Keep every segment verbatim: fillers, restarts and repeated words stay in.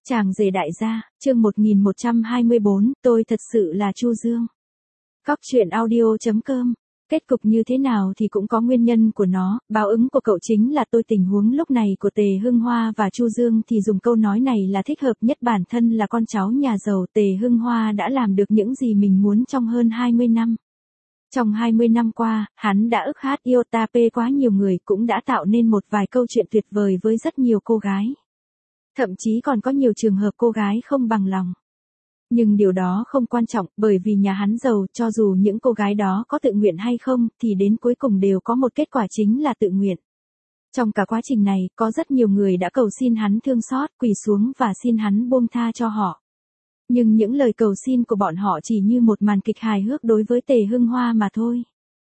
Chàng rể đại gia, chương một nghìn một trăm hai mươi bốn, tôi thật sự là Chu Dương. Cóc truyện audio chấm com. Kết cục như thế nào thì cũng có nguyên nhân của nó, báo ứng của cậu chính là tôi. Tình huống lúc này của Tề Hưng Hoa và Chu Dương thì dùng câu nói này là thích hợp nhất. Bản thân là con cháu nhà giàu, Tề Hưng Hoa đã làm được những gì mình muốn trong hơn hai mươi năm. Trong hai mươi năm qua, hắn đã ức hát yêu ta pê quá nhiều người, cũng đã tạo nên một vài câu chuyện tuyệt vời với rất nhiều cô gái. Thậm chí còn có nhiều trường hợp cô gái không bằng lòng. Nhưng điều đó không quan trọng, bởi vì nhà hắn giàu, cho dù những cô gái đó có tự nguyện hay không, thì đến cuối cùng đều có một kết quả chính là tự nguyện. Trong cả quá trình này, có rất nhiều người đã cầu xin hắn thương xót, quỳ xuống và xin hắn buông tha cho họ. Nhưng những lời cầu xin của bọn họ chỉ như một màn kịch hài hước đối với Tề Hưng Hoa mà thôi.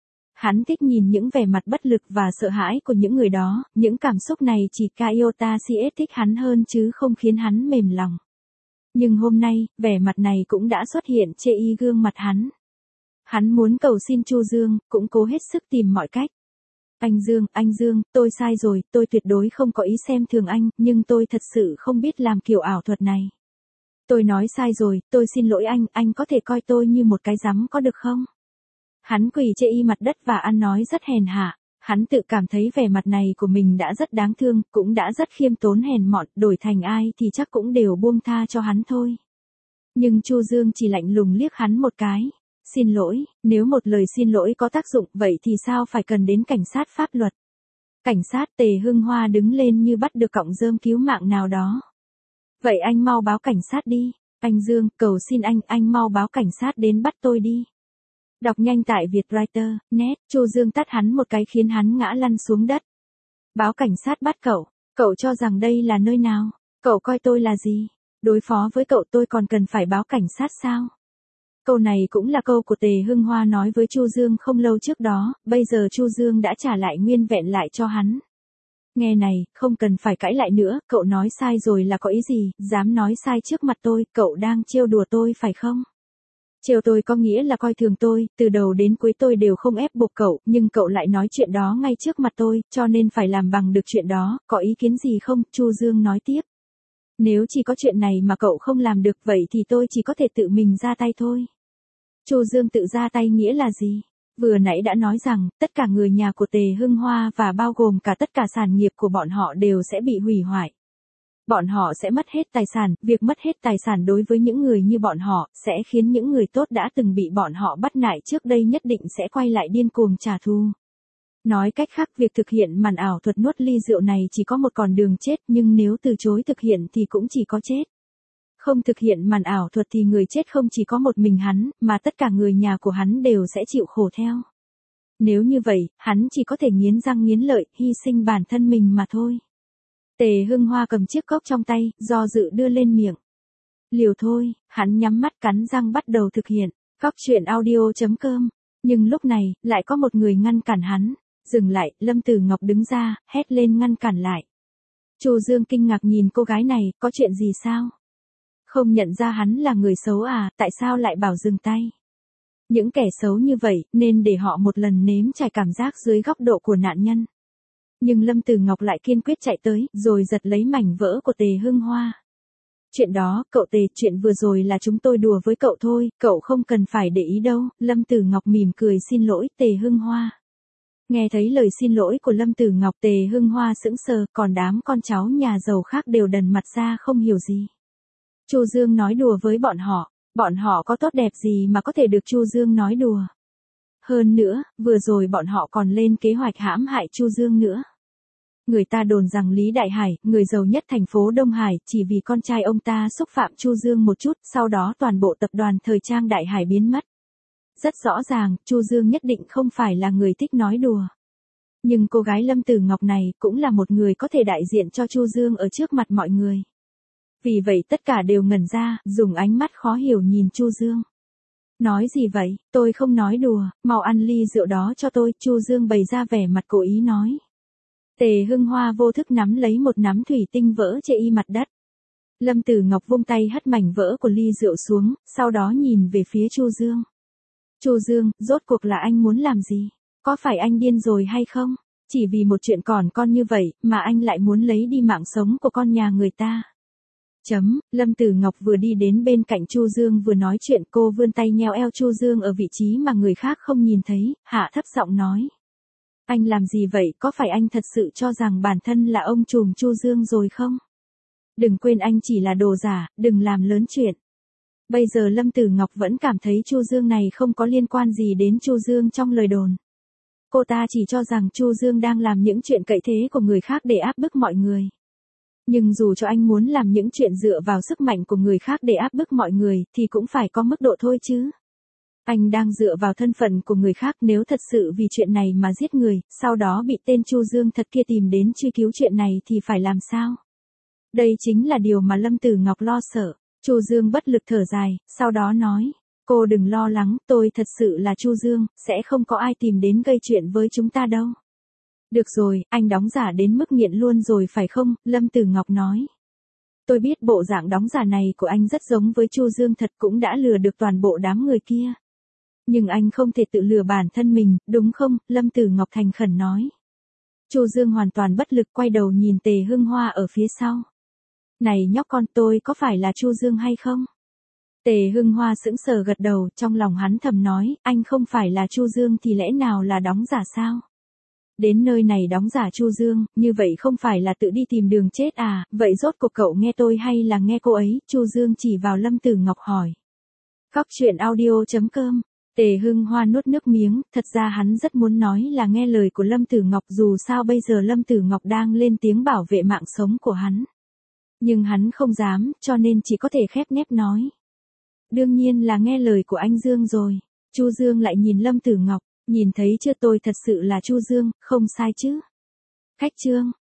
Hắn thích nhìn những vẻ mặt bất lực và sợ hãi của những người đó, những cảm xúc này chỉ ca iota cs thích hắn hơn chứ không khiến hắn mềm lòng. Nhưng hôm nay, vẻ mặt này cũng đã xuất hiện chê y gương mặt hắn. Hắn muốn cầu xin Chu Dương, cũng cố hết sức tìm mọi cách. Anh Dương, anh Dương, tôi sai rồi, tôi tuyệt đối không có ý xem thường anh, nhưng tôi thật sự không biết làm kiểu ảo thuật này. Tôi nói sai rồi, tôi xin lỗi anh, anh có thể coi tôi như một cái rắm có được không? Hắn quỳ chê y mặt đất và ăn nói rất hèn hạ. Hắn tự cảm thấy vẻ mặt này của mình đã rất đáng thương, cũng đã rất khiêm tốn hèn mọn, đổi thành ai thì chắc cũng đều buông tha cho hắn thôi. Nhưng Chu Dương chỉ lạnh lùng liếc hắn một cái. Xin lỗi, nếu một lời xin lỗi có tác dụng vậy thì sao phải cần đến cảnh sát pháp luật? Cảnh sát. Tề Hưng Hoa đứng lên như bắt được cọng rơm cứu mạng nào đó. Vậy anh mau báo cảnh sát đi. Anh Dương, cầu xin anh, anh mau báo cảnh sát đến bắt tôi đi. Đọc nhanh tại Vietwriter, net, Chu Dương tát hắn một cái khiến hắn ngã lăn xuống đất. Báo cảnh sát bắt cậu, cậu cho rằng đây là nơi nào? Cậu coi tôi là gì? Đối phó với cậu tôi còn cần phải báo cảnh sát sao? Câu này cũng là câu của Tề Hưng Hoa nói với Chu Dương không lâu trước đó, bây giờ Chu Dương đã trả lại nguyên vẹn lại cho hắn. Nghe này, không cần phải cãi lại nữa, cậu nói sai rồi là có ý gì, dám nói sai trước mặt tôi, cậu đang trêu đùa tôi phải không? Trêu tôi có nghĩa là coi thường tôi, từ đầu đến cuối tôi đều không ép buộc cậu, nhưng cậu lại nói chuyện đó ngay trước mặt tôi, cho nên phải làm bằng được chuyện đó, có ý kiến gì không? Chu Dương nói tiếp. Nếu chỉ có chuyện này mà cậu không làm được vậy thì tôi chỉ có thể tự mình ra tay thôi. Chu Dương tự ra tay nghĩa là gì? Vừa nãy đã nói rằng, tất cả người nhà của Tề Hưng Hoa và bao gồm cả tất cả sản nghiệp của bọn họ đều sẽ bị hủy hoại. Bọn họ sẽ mất hết tài sản, việc mất hết tài sản đối với những người như bọn họ, sẽ khiến những người tốt đã từng bị bọn họ bắt nạt trước đây nhất định sẽ quay lại điên cuồng trả thù. Nói cách khác, việc thực hiện màn ảo thuật nuốt ly rượu này chỉ có một con đường chết, nhưng nếu từ chối thực hiện thì cũng chỉ có chết. Không thực hiện màn ảo thuật thì người chết không chỉ có một mình hắn, mà tất cả người nhà của hắn đều sẽ chịu khổ theo. Nếu như vậy, hắn chỉ có thể nghiến răng nghiến lợi, hy sinh bản thân mình mà thôi. Tề Hưng Hoa cầm chiếc cốc trong tay, do dự đưa lên miệng. Liều thôi, hắn nhắm mắt cắn răng bắt đầu thực hiện. Cóc truyện audio chấm com. Nhưng lúc này, lại có một người ngăn cản hắn. Dừng lại, Lâm Tử Ngọc đứng ra, hét lên ngăn cản lại. Chu Dương kinh ngạc nhìn cô gái này, có chuyện gì sao? Không nhận ra hắn là người xấu à, tại sao lại bảo dừng tay? Những kẻ xấu như vậy, nên để họ một lần nếm trải cảm giác dưới góc độ của nạn nhân. Nhưng Lâm Tử Ngọc lại kiên quyết chạy tới, rồi giật lấy mảnh vỡ của Tề Hưng Hoa. Chuyện đó, cậu Tề, chuyện vừa rồi là chúng tôi đùa với cậu thôi, cậu không cần phải để ý đâu. Lâm Tử Ngọc mỉm cười xin lỗi Tề Hưng Hoa. Nghe thấy lời xin lỗi của Lâm Tử Ngọc, Tề Hưng Hoa sững sờ, còn đám con cháu nhà giàu khác đều đần mặt ra không hiểu gì. Chu Dương nói đùa với bọn họ, bọn họ có tốt đẹp gì mà có thể được Chu Dương nói đùa. Hơn nữa, vừa rồi bọn họ còn lên kế hoạch hãm hại Chu Dương nữa. Người ta đồn rằng Lý Đại Hải, người giàu nhất thành phố Đông Hải, chỉ vì con trai ông ta xúc phạm Chu Dương một chút, sau đó toàn bộ tập đoàn thời trang Đại Hải biến mất. Rất rõ ràng, Chu Dương nhất định không phải là người thích nói đùa. Nhưng cô gái Lâm Tử Ngọc này cũng là một người có thể đại diện cho Chu Dương ở trước mặt mọi người. Vì vậy tất cả đều ngẩn ra, dùng ánh mắt khó hiểu nhìn Chu Dương. Nói gì vậy, tôi không nói đùa, mau ăn ly rượu đó cho tôi, Chu Dương bày ra vẻ mặt cố ý nói. Tề Hưng Hoa vô thức nắm lấy một nắm thủy tinh vỡ chê y mặt đất. Lâm Tử Ngọc vung tay hất mảnh vỡ của ly rượu xuống, sau đó nhìn về phía Chu Dương. Chu Dương, rốt cuộc là anh muốn làm gì? Có phải anh điên rồi hay không? Chỉ vì một chuyện còn con như vậy, mà anh lại muốn lấy đi mạng sống của con nhà người ta. Chấm, Lâm Tử Ngọc vừa đi đến bên cạnh Chu Dương vừa nói chuyện, cô vươn tay nheo eo Chu Dương ở vị trí mà người khác không nhìn thấy, hạ thấp giọng nói. Anh làm gì vậy, có phải anh thật sự cho rằng bản thân là ông trùm Chu Dương rồi không? Đừng quên anh chỉ là đồ giả, đừng làm lớn chuyện. Bây giờ Lâm Tử Ngọc vẫn cảm thấy Chu Dương này không có liên quan gì đến Chu Dương trong lời đồn. Cô ta chỉ cho rằng Chu Dương đang làm những chuyện cậy thế của người khác để áp bức mọi người. Nhưng dù cho anh muốn làm những chuyện dựa vào sức mạnh của người khác để áp bức mọi người thì cũng phải có mức độ thôi chứ. Anh đang dựa vào thân phận của người khác, nếu thật sự vì chuyện này mà giết người, sau đó bị tên Chu Dương thật kia tìm đến truy cứu chuyện này thì phải làm sao? Đây chính là điều mà Lâm Tử Ngọc lo sợ. Chu Dương bất lực thở dài, sau đó nói, cô đừng lo lắng, tôi thật sự là Chu Dương, sẽ không có ai tìm đến gây chuyện với chúng ta đâu. Được rồi, anh đóng giả đến mức nghiện luôn rồi phải không? Lâm Tử Ngọc nói. Tôi biết bộ dạng đóng giả này của anh rất giống với Chu Dương thật, cũng đã lừa được toàn bộ đám người kia. Nhưng anh không thể tự lừa bản thân mình, đúng không? Lâm Tử Ngọc thành khẩn nói. Chu Dương hoàn toàn bất lực quay đầu nhìn Tề Hưng Hoa ở phía sau. Này nhóc con, tôi có phải là Chu Dương hay không? Tề Hưng Hoa sững sờ gật đầu, trong lòng hắn thầm nói, anh không phải là Chu Dương thì lẽ nào là đóng giả sao? Đến nơi này đóng giả Chu Dương, như vậy không phải là tự đi tìm đường chết à, vậy rốt cuộc cậu nghe tôi hay là nghe cô ấy? Chu Dương chỉ vào Lâm Tử Ngọc hỏi. Góc truyện audio chấm com. Tề Hưng Hoa nuốt nước miếng, thật ra hắn rất muốn nói là nghe lời của Lâm Tử Ngọc, dù sao bây giờ Lâm Tử Ngọc đang lên tiếng bảo vệ mạng sống của hắn. Nhưng hắn không dám, cho nên chỉ có thể khép nép nói. Đương nhiên là nghe lời của anh Dương rồi. Chu Dương lại nhìn Lâm Tử Ngọc, nhìn thấy chưa, tôi thật sự là Chu Dương, không sai chứ. Khách chương.